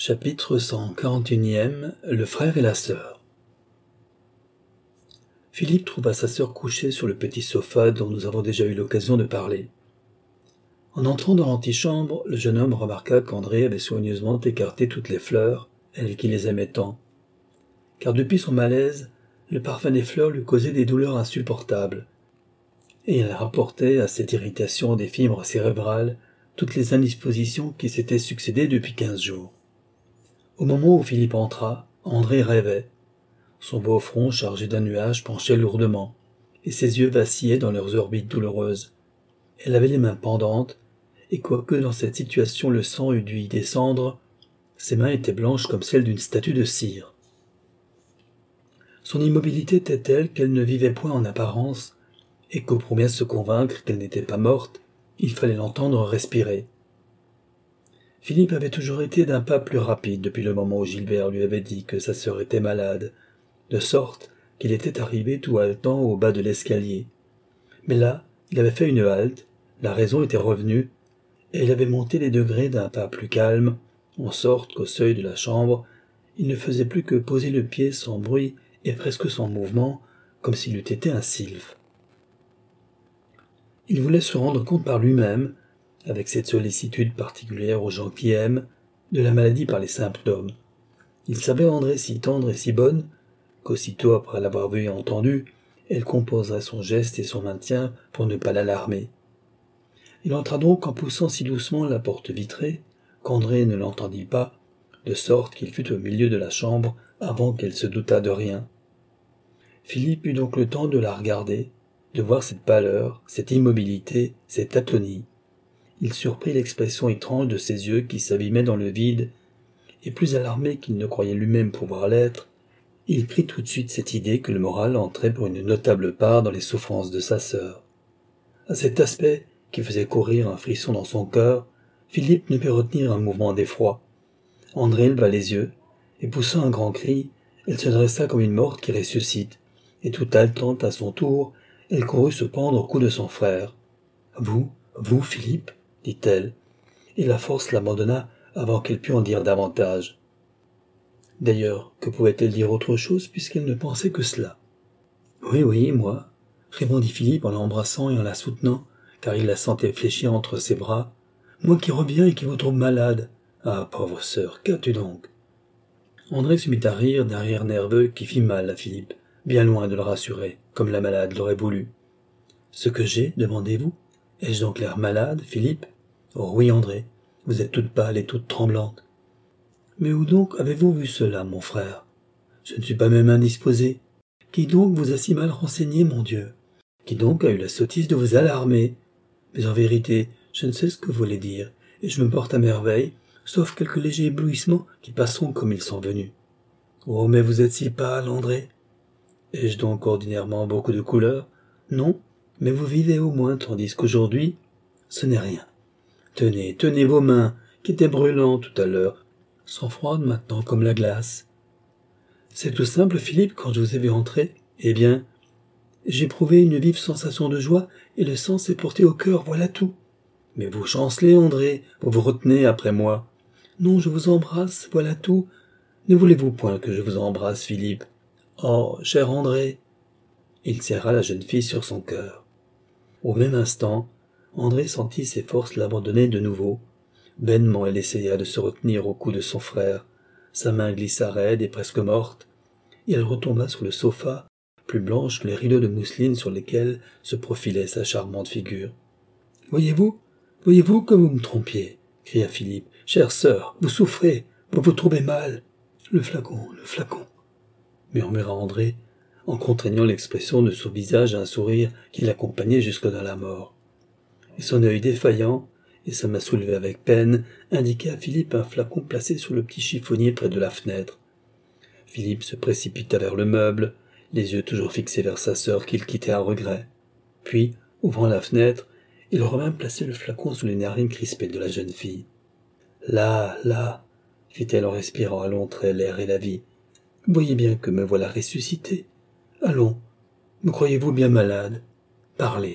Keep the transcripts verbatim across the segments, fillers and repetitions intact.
Chapitre cent quarante et un. Le frère et la sœur. Philippe trouva sa sœur couchée sur le petit sofa dont nous avons déjà eu l'occasion de parler. En entrant dans l'antichambre, le jeune homme remarqua qu'André avait soigneusement écarté toutes les fleurs, elle qui les aimait tant. Car depuis son malaise, le parfum des fleurs lui causait des douleurs insupportables, et elle rapportait à cette irritation des fibres cérébrales toutes les indispositions qui s'étaient succédé depuis quinze jours. Au moment où Philippe entra, André rêvait. Son beau front chargé d'un nuage penchait lourdement, et ses yeux vacillaient dans leurs orbites douloureuses. Elle avait les mains pendantes, et quoique dans cette situation le sang eût dû y descendre, ses mains étaient blanches comme celles d'une statue de cire. Son immobilité était telle qu'elle ne vivait point en apparence, et qu'au premier se convaincre qu'elle n'était pas morte, il fallait l'entendre respirer. Philippe avait toujours été d'un pas plus rapide depuis le moment où Gilbert lui avait dit que sa sœur était malade, de sorte qu'il était arrivé tout haletant au bas de l'escalier. Mais là, il avait fait une halte, la raison était revenue, et il avait monté les degrés d'un pas plus calme, en sorte qu'au seuil de la chambre, il ne faisait plus que poser le pied sans bruit et presque sans mouvement, comme s'il eût été un sylphe. Il voulait se rendre compte par lui-même, avec cette sollicitude particulière aux gens qui aiment, de la maladie par les simples d'hommes. Il savait André si tendre et si bonne, qu'aussitôt après l'avoir vue et entendue, elle composerait son geste et son maintien pour ne pas l'alarmer. Il entra donc en poussant si doucement la porte vitrée, qu'André ne l'entendit pas, de sorte qu'il fut au milieu de la chambre avant qu'elle se doutât de rien. Philippe eut donc le temps de la regarder, de voir cette pâleur, cette immobilité, cette atonie. Il surprit l'expression étrange de ses yeux qui s'abîmaient dans le vide, et plus alarmé qu'il ne croyait lui-même pouvoir l'être, il prit tout de suite cette idée que le moral entrait pour une notable part dans les souffrances de sa sœur. À cet aspect, qui faisait courir un frisson dans son cœur, Philippe ne put retenir un mouvement d'effroi. André leva les yeux, et poussant un grand cri, elle se dressa comme une morte qui ressuscite, et tout haletante à son tour, elle courut se pendre au cou de son frère. « Vous, vous, Philippe ?» dit-elle, et la force l'abandonna avant qu'elle pût en dire davantage. D'ailleurs, que pouvait-elle dire autre chose puisqu'elle ne pensait que cela? « Oui, oui, moi, » répondit Philippe en l'embrassant et en la soutenant, car il la sentait fléchir entre ses bras. « Moi qui reviens et qui vous trouve malade. Ah, pauvre sœur, qu'as-tu donc ?» André se mit à rire d'un rire nerveux qui fit mal à Philippe, bien loin de le rassurer, comme la malade l'aurait voulu. « Ce que j'ai, demandez-vous? Ai-je donc l'air malade, Philippe? Oh oui, André, vous êtes toute pâle et toute tremblante. Mais où donc avez-vous vu cela, mon frère? Je ne suis pas même indisposé. Qui donc vous a si mal renseigné, mon Dieu? Qui donc a eu la sottise de vous alarmer? Mais en vérité, je ne sais ce que vous voulez dire, et je me porte à merveille, sauf quelques légers éblouissements qui passeront comme ils sont venus. Oh, mais vous êtes si pâle, André. Ai-je donc ordinairement beaucoup de couleur? Non, mais vous vivez au moins, tandis qu'aujourd'hui, ce n'est rien. Tenez, tenez vos mains, qui étaient brûlantes tout à l'heure, sont froides maintenant comme la glace. C'est tout simple, Philippe, quand je vous ai vu entrer, eh bien, j'ai éprouvé une vive sensation de joie, et le sang s'est porté au cœur, voilà tout. Mais vous chancelez, André, vous vous retenez après moi. Non, je vous embrasse, voilà tout. Ne voulez-vous point que je vous embrasse, Philippe? Oh, cher André. Il serra la jeune fille sur son cœur. Au même instant, André sentit ses forces l'abandonner de nouveau. Vainement elle essaya de se retenir au cou de son frère. Sa main glissa raide et presque morte, et elle retomba sur le sofa, plus blanche que les rideaux de mousseline sur lesquels se profilait sa charmante figure. « Voyez-vous, voyez-vous que vous me trompiez » cria Philippe. « Chère sœur, vous souffrez, vous vous trouvez mal. Le flacon, le flacon » murmura André, en contraignant l'expression de son visage à un sourire qui l'accompagnait jusque dans la mort. Et son œil défaillant, et sa main soulevée avec peine, indiquait à Philippe un flacon placé sur le petit chiffonnier près de la fenêtre. Philippe se précipita vers le meuble, les yeux toujours fixés vers sa sœur qu'il quittait à regret. Puis, ouvrant la fenêtre, il revint placer le flacon sous les narines crispées de la jeune fille. « Là, là, fit-elle en respirant à longs traits l'air et la vie. « Voyez bien que me voilà ressuscité. Allons, me croyez-vous bien malade? Parlez. »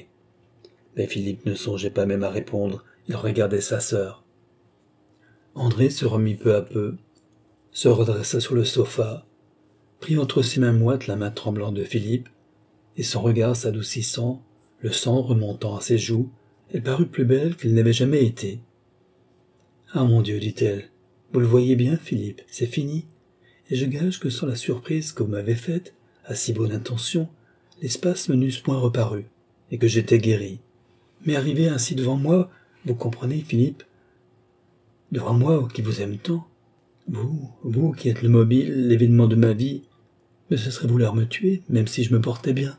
Mais Philippe ne songeait pas même à répondre, il regardait sa sœur. André se remit peu à peu, se redressa sur le sofa, prit entre ses mains moites la main tremblante de Philippe, et son regard s'adoucissant, le sang remontant à ses joues, elle parut plus belle qu'elle n'avait jamais été. « Ah mon Dieu, dit-elle, vous le voyez bien, Philippe, c'est fini, et je gage que sans la surprise que vous m'avez faite, à si bonne intention, l'espace ne n'eusse point reparu, et que j'étais guéri. Mais arrivé ainsi devant moi, vous comprenez, Philippe, devant moi qui vous aime tant, vous, vous qui êtes le mobile, l'événement de ma vie, mais ce serait vouloir me tuer, même si je me portais bien.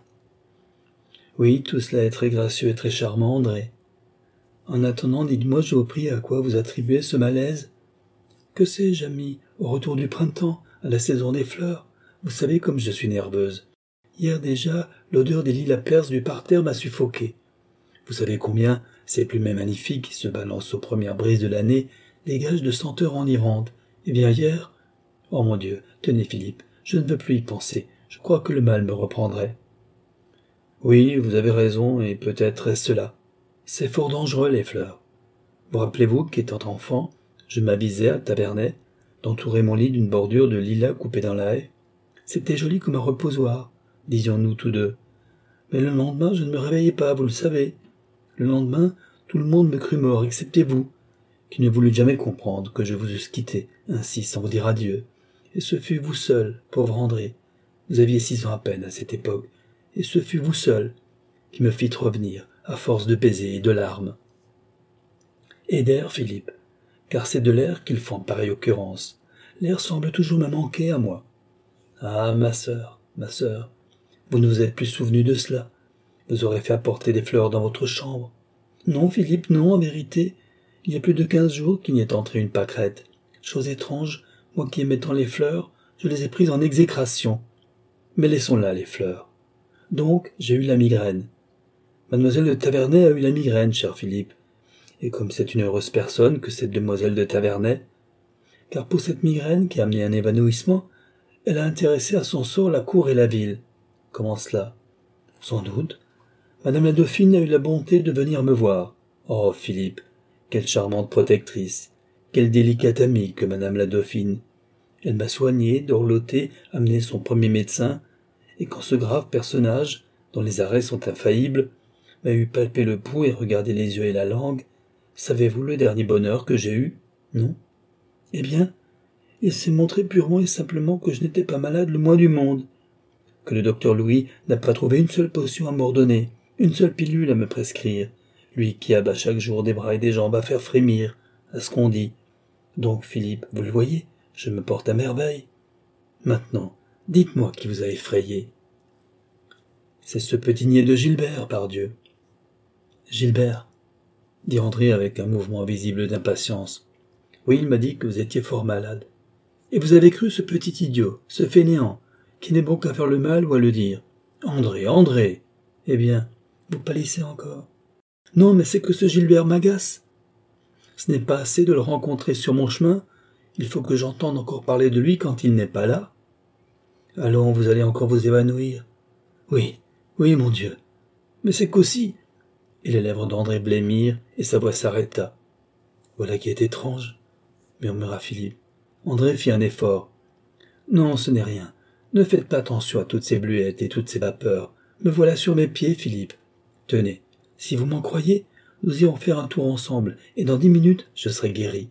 Oui, tout cela est très gracieux et très charmant, André. En attendant, dites-moi, je vous prie, à quoi vous attribuez ce malaise? Que sais-je, ami, au retour du printemps, à la saison des fleurs? Vous savez comme je suis nerveuse. Hier déjà, l'odeur des lilas perses du parterre m'a suffoqué. Vous savez combien ces plumets magnifiques qui se balancent aux premières brises de l'année dégagent de senteurs enivrantes. Eh bien hier... Oh mon Dieu, tenez Philippe, je ne veux plus y penser, je crois que le mal me reprendrait. Oui, vous avez raison, et peut-être est-ce cela. C'est fort dangereux, les fleurs. Vous rappelez-vous qu'étant enfant, je m'avisais à Tavernet, d'entourer mon lit d'une bordure de lilas coupée dans la haie. C'était joli comme un reposoir, disions-nous tous deux. Mais le lendemain, je ne me réveillai pas, vous le savez. Le lendemain, tout le monde me crut mort, excepté vous, qui ne voulûtes jamais comprendre que je vous eusse quitté, ainsi sans vous dire adieu. Et ce fut vous seul, pauvre André. Vous aviez six ans à peine à cette époque, et ce fut vous seul qui me fîtes revenir, à force de baisers et de larmes. Et d'air, Philippe, car c'est de l'air qu'il faut en pareille occurrence. L'air semble toujours me manquer à moi. Ah, ma sœur, ma sœur, vous ne vous êtes plus souvenu de cela. Vous aurez fait apporter des fleurs dans votre chambre. Non, Philippe, non, en vérité. Il y a plus de quinze jours qu'il n'y est entré une pâquerette. Chose étrange, moi qui aimais tant les fleurs, je les ai prises en exécration. Mais laissons là les fleurs. Donc, j'ai eu la migraine. Mademoiselle de Tavernet a eu la migraine, cher Philippe. Et comme c'est une heureuse personne que cette demoiselle de Tavernet, car pour cette migraine qui a amené un évanouissement, elle a intéressé à son sort la cour et la ville. Comment cela? Sans doute. Madame la Dauphine a eu la bonté de venir me voir. Oh, Philippe, quelle charmante protectrice, quelle délicate amie que Madame la Dauphine. Elle m'a soigné, dorloté, amené son premier médecin, et quand ce grave personnage, dont les arrêts sont infaillibles, m'a eu palper le pouls et regardé les yeux et la langue, savez-vous le dernier bonheur que j'ai eu? Non? Eh bien, il s'est montré purement et simplement que je n'étais pas malade le moins du monde, que le docteur Louis n'a pas trouvé une seule potion à m'ordonner, une seule pilule à me prescrire, lui qui abat chaque jour des bras et des jambes à faire frémir, à ce qu'on dit. Donc, Philippe, vous le voyez, je me porte à merveille. Maintenant, dites-moi qui vous a effrayé. C'est ce petit niais de Gilbert, pardieu. Gilbert, dit André avec un mouvement visible d'impatience. Oui, il m'a dit que vous étiez fort malade. Et vous avez cru ce petit idiot, ce fainéant, qui n'est bon qu'à faire le mal ou à le dire. André, André. Eh bien, vous pâlissez encore. Non, mais c'est que ce Gilbert m'agace. Ce n'est pas assez de le rencontrer sur mon chemin. Il faut que j'entende encore parler de lui quand il n'est pas là. Allons, vous allez encore vous évanouir. Oui, oui, mon Dieu. Mais c'est qu'aussi... Et les lèvres d'André blêmirent, et sa voix s'arrêta. Voilà qui est étrange, murmura Philippe. André fit un effort. Non, ce n'est rien. Ne faites pas attention à toutes ces bluettes et toutes ces vapeurs. Me voilà sur mes pieds, Philippe. Tenez, si vous m'en croyez, nous irons faire un tour ensemble, et dans dix minutes, je serai guéri.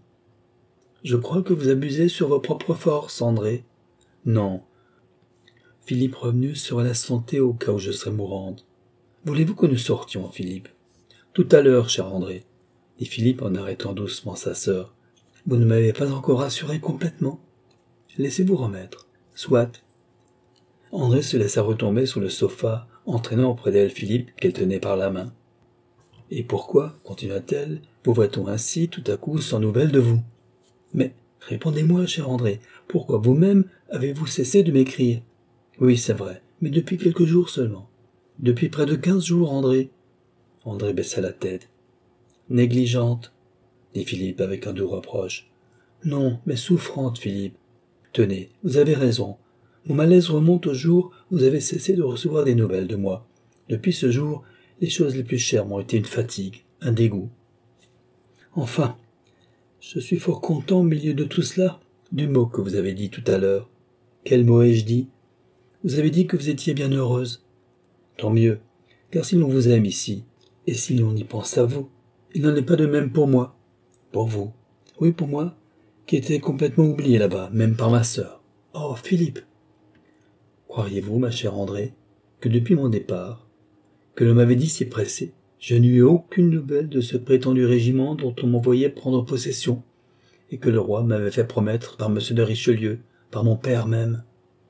Je crois que vous abusez sur vos propres forces, André. Non. Philippe revenu sera la santé au cas où je serai mourante. Voulez-vous que nous sortions, Philippe? Tout à l'heure, cher André, dit Philippe en arrêtant doucement sa sœur. Vous ne m'avez pas encore rassuré complètement. Laissez-vous remettre. Soit. André se laissa retomber sur le sofa, entraînant auprès d'elle Philippe qu'elle tenait par la main. Et pourquoi, continua-t-elle, vous voit-on ainsi tout à coup sans nouvelles de vous? Mais répondez-moi, cher André, pourquoi vous-même avez-vous cessé de m'écrire? Oui, c'est vrai, mais depuis quelques jours seulement. Depuis près de quinze jours, André. André baissa la tête. Négligente, dit Philippe avec un doux reproche. Non, mais souffrante, Philippe. Tenez, vous avez raison. Mon malaise remonte au jour où vous avez cessé de recevoir des nouvelles de moi. Depuis ce jour, les choses les plus chères m'ont été une fatigue, un dégoût. Enfin, je suis fort content au milieu de tout cela, du mot que vous avez dit tout à l'heure. Quel mot ai-je dit? Vous avez dit que vous étiez bien heureuse. Tant mieux, car si l'on vous aime ici, et si l'on y pense à vous, il n'en est pas de même pour moi. Pour vous? Oui, pour moi, qui était complètement oublié là-bas, même par ma sœur. Oh, Philippe! Croiriez-vous, ma chère Andrée, que depuis mon départ, que l'on m'avait dit si pressé, je n'eus eu aucune nouvelle de ce prétendu régiment dont on m'envoyait prendre possession, et que le roi m'avait fait promettre par monsieur de Richelieu, par mon père même?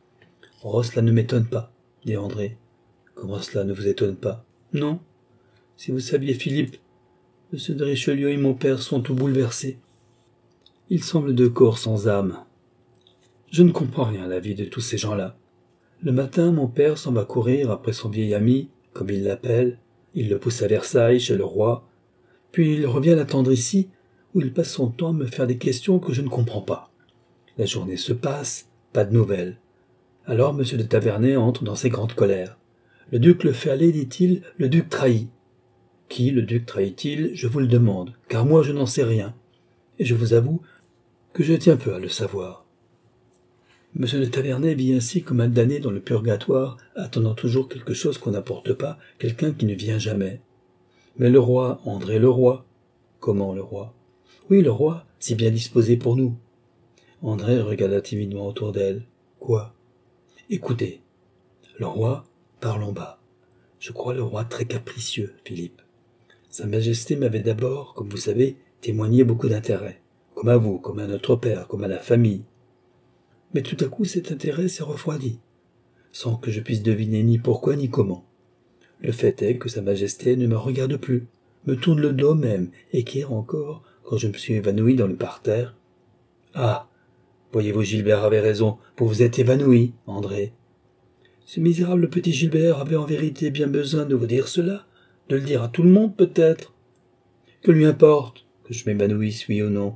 Oh, cela ne m'étonne pas, dit André. Comment cela ne vous étonne pas? Non. Si vous saviez, Philippe, monsieur de Richelieu et mon père sont tout bouleversés. Ils semblent deux corps sans âme. Je ne comprends rien à la vie de tous ces gens-là. Le matin, mon père s'en va courir après son vieil ami, comme il l'appelle. Il le pousse à Versailles, chez le roi. Puis il revient l'attendre ici, où il passe son temps à me faire des questions que je ne comprends pas. La journée se passe, pas de nouvelles. Alors M. de Tavernay entre dans ses grandes colères. Le duc le fait aller, dit-il, le duc trahit. Qui le duc trahit-il, je vous le demande, car moi je n'en sais rien, et je vous avoue que je tiens peu à le savoir. M. de Tavernay vit ainsi comme un damné dans le purgatoire, attendant toujours quelque chose qu'on n'apporte pas, quelqu'un qui ne vient jamais. Mais le roi, André le roi. Comment le roi? Oui, le roi, si bien disposé pour nous. André regarda timidement autour d'elle. Quoi? Écoutez, le roi parle en bas. Je crois le roi très capricieux, Philippe. Sa Majesté m'avait d'abord, comme vous savez, témoigné beaucoup d'intérêt, comme à vous, comme à notre père, comme à la famille. Mais tout à coup cet intérêt s'est refroidi, sans que je puisse deviner ni pourquoi ni comment. Le fait est que Sa Majesté ne me regarde plus, me tourne le dos même, et qu'hier encore, quand je me suis évanoui dans le parterre... Ah, voyez-vous, Gilbert avait raison, vous vous êtes évanoui, André. Ce misérable petit Gilbert avait en vérité bien besoin de vous dire cela, de le dire à tout le monde peut-être. Que lui importe que je m'évanouisse, oui ou non.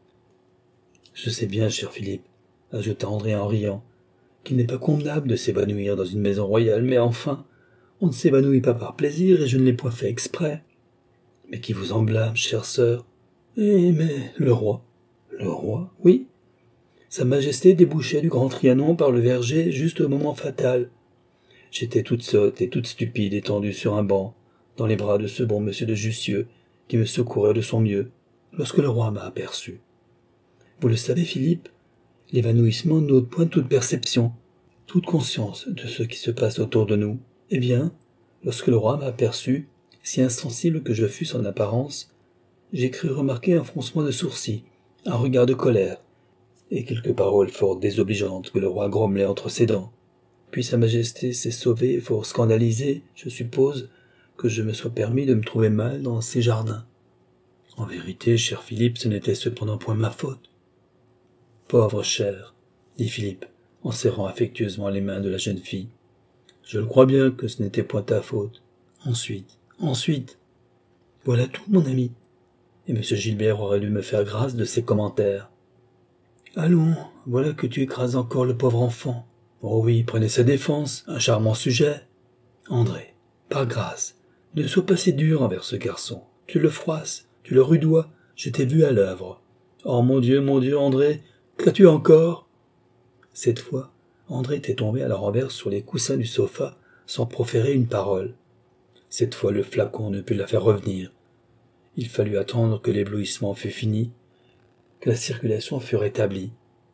Je sais bien, cher Philippe, ajouta André en riant, qu'il n'est pas convenable de s'évanouir dans une maison royale, mais enfin, on ne s'évanouit pas par plaisir et je ne l'ai point fait exprès. Mais qui vous en blâme, chère sœur? Eh, mais le roi. Le roi, oui. Sa Majesté débouchait du Grand Trianon par le verger juste au moment fatal. J'étais toute sotte et toute stupide étendue sur un banc, dans les bras de ce bon monsieur de Jussieu, qui me secourait de son mieux, lorsque le roi m'a aperçu. Vous le savez, Philippe, l'évanouissement n'ôte point toute perception, toute conscience de ce qui se passe autour de nous. Eh bien, lorsque le roi m'a aperçu, si insensible que je fusse en apparence, j'ai cru remarquer un froncement de sourcils, un regard de colère, et quelques paroles fort désobligeantes que le roi grommelait entre ses dents. Puis Sa Majesté s'est sauvée, fort scandalisée, je suppose, que je me sois permis de me trouver mal dans ses jardins. En vérité, cher Philippe, ce n'était cependant point ma faute. Pauvre cher, dit Philippe, en serrant affectueusement les mains de la jeune fille. Je le crois bien que ce n'était point ta faute. Ensuite, ensuite, voilà tout, mon ami. Et M. Gilbert aurait dû me faire grâce de ses commentaires. Allons, voilà que tu écrases encore le pauvre enfant. Oh oui, prenez sa défense, un charmant sujet. André, par grâce, ne sois pas si dur envers ce garçon. Tu le froisses, tu le rudoies, je t'ai vu à l'œuvre. Oh mon Dieu, mon Dieu, André, qu'as-tu encore? Cette fois, André était tombé à la renverse sur les coussins du sofa, sans proférer une parole. Cette fois, le flacon ne put la faire revenir. Il fallut attendre que l'éblouissement fût fini, que la circulation fût rétablie.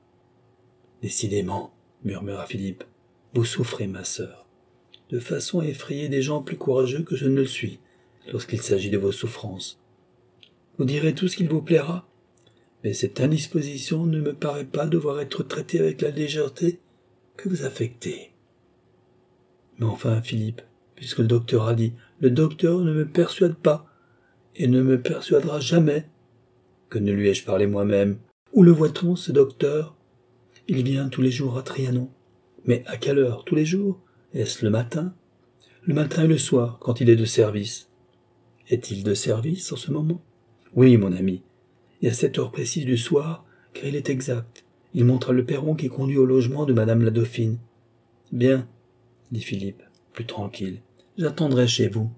Décidément, murmura Philippe, vous souffrez, ma sœur, de façon à effrayer des gens plus courageux que je ne le suis, lorsqu'il s'agit de vos souffrances. Vous direz tout ce qu'il vous plaira, mais cette indisposition ne me paraît pas devoir être traitée avec la légèreté que vous affectez. Mais enfin, Philippe, puisque le docteur a dit, le docteur ne me persuade pas, et ne me persuadera jamais. Que ne lui ai-je parlé moi-même? Où le voit-on, ce docteur? Il vient tous les jours à Trianon. Mais à quelle heure? Tous les jours? Est-ce le matin? Le matin et le soir, quand il est de service. Est-il de service en ce moment? Oui, mon ami, et à cette heure précise du soir, car il est exact. Il montra le perron qui conduit au logement de madame la dauphine. Bien, dit Philippe, plus tranquille, j'attendrai chez vous.